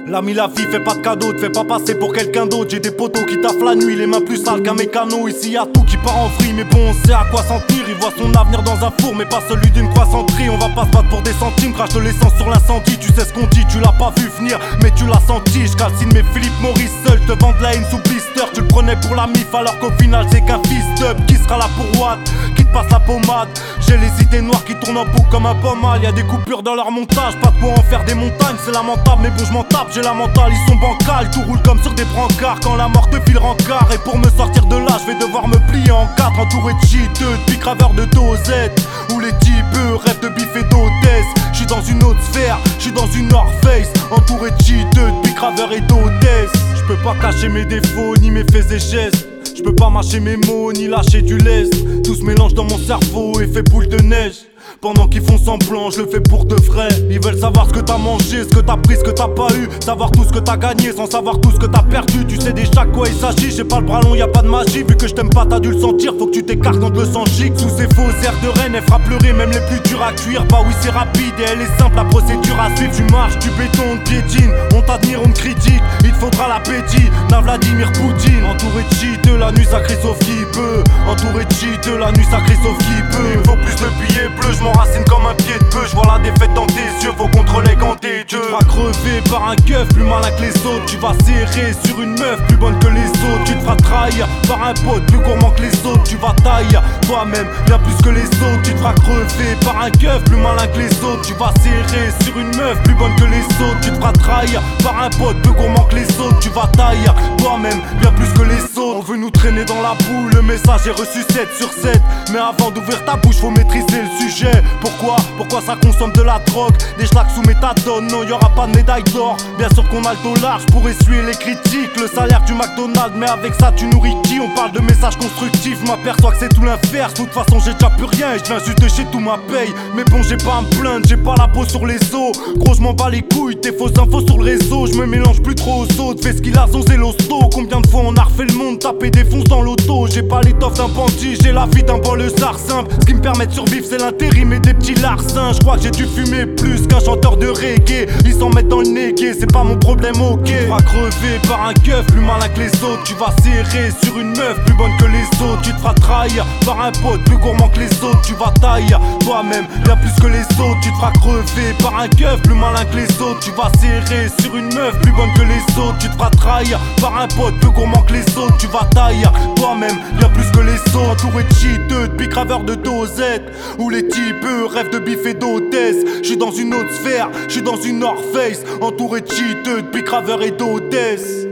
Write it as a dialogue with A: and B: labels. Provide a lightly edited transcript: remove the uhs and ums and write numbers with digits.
A: L'ami la vie fait pas de cadeau, te fais pas passer pour quelqu'un d'autre. J'ai des potos qui taffent la nuit, les mains plus sales qu'un mécano. Ici y'a tout qui part en vrille, mais bon on sait à quoi s'en tenir. Il voit son avenir dans un four, mais pas celui d'une croissanterie. On va pas se battre pour des centimes, crache de l'essence sur l'incendie. Tu sais ce qu'on dit, tu l'as pas vu venir, mais tu l'as senti. J'calcine mes Philippe Maurice seul, te vends de la haine sous blister. Tu le prenais pour la mif alors qu'au final c'est qu'un fist-up. Qui sera là pour Watt, qui te passe la pommade. J'ai les idées noires qui tournent en boucle comme un pomal. Y'a des coupures dans leur montage, pas de quoi en faire des montagnes. C'est lamentable mais bon je m'en tape, j'ai la mentale, ils sont bancals. Tout roule comme sur des brancards quand la mort te file rencard. Et pour me sortir de là je vais devoir me plier en quatre. Entouré de cheateux, de bicraveurs de dosettes. Où les types rêvent de bif et d'hôtesse. J'suis dans une autre sphère, j'suis dans une North Face. Entouré de cheateux, de bicraveurs et d'hôtesse. J'peux pas cacher mes défauts ni mes faits et gestes. J'peux pas mâcher mes mots ni lâcher du lest. Tout se mélange dans mon cerveau et fait boule de neige. Pendant qu'ils font semblant, je le fais pour de vrai. Ils veulent savoir ce que t'as mangé, ce que t'as pris, ce que t'as pas eu. Savoir tout ce que t'as gagné sans savoir tout ce que t'as perdu. Tu sais déjà quoi il s'agit, j'ai pas le bras long, y'a pas de magie. Vu que je t'aime pas t'as dû le sentir, faut que tu t'écartes quand le sang gicle. Sous ces faux airs de reine, elle fera pleurer même les plus durs à cuire. Bah oui c'est rapide et elle est simple, la procédure à suivre. Tu marches, tu béton, on te piétine, on t'admire, on te critique. Il te faudra l'appétit, d'un Vladimir Poutine. Entouré de cheat, la nuit sacrée sauf qui peut. Entouré de cheat, la nuit sacrée sauf qui peut. Il me faut plus de billets bleus, je m'enracine comme un pied de bœuf. Je vois la défaite dans tes yeux, faut contrôler quand t'es Dieu. Tu te feras crever par un keuf, plus malin que les autres. Tu vas serrer sur une meuf, plus bonne que les autres. Tu te feras trahir par un pote, plus gourmand que les autres. Tu vas tailler toi-même, bien plus que les autres. Tu te feras crever par un keuf, plus malin que les autres. Tu vas serrer sur une meuf, plus bonne que les autres. Tu te feras trahir par un pote, plus gourmand que les autres. Tu vas tailler toi-même, bien plus que les autres. On veut nous traîner dans la boue, le message est reçu 7 sur 7. Mais avant d'ouvrir ta bouche, faut maîtriser le sujet. Pourquoi ça consomme de la drogue, des schlags sous méthadone. Non y'aura pas de médaille d'or. Bien sûr qu'on a le dos large pour essuyer les critiques. Le salaire du McDonald's, mais avec ça tu nourris qui? On parle de messages constructifs, m'aperçois que c'est tout l'inverse. De toute façon j'ai déjà plus rien et je viens juste de chez tout ma paye. Mais bon j'ai pas à me plaindre, j'ai pas la peau sur les os. Gros je m'en bats les couilles, tes fausses infos sur le réseau. Je me mélange plus trop aux autres, fais ce qu'il a son c'est l'hosto. Combien de fois on a refait le monde, taper des fonces dans l'auto. J'ai pas l'étoffe d'un bandit, j'ai la vie d'un banlieusard simple. Ce qui me permet de survivre c'est l'intérim et des petits larcins. Je crois que j'ai dû fumer plus qu'un chanteur de reggae. Ils s'en mettent dans le nez, c'est pas mon problème, ok. Tu vas crever par un keuf, plus malin que les autres. Tu vas serrer sur une meuf, plus bonne que les autres. Tu te feras trahir par un pote, plus gourmand que les autres. Tu vas tailler toi-même, bien plus que les autres. Tu te feras crever par un keuf, plus malin que les autres. Tu vas serrer sur une meuf, plus bonne que les autres. Tu te feras trahir par un pote, plus gourmand que les autres. Tu vas tailler toi-même, bien plus que les autres. Entouré de cheateux, de bicraveurs de dosettes. Où les types rêvent de bif et d'hôtesse. J'suis dans une autre sphère, j'suis dans une North Face. Entouré de cheateux, de bicraveurs et d'hôtesse.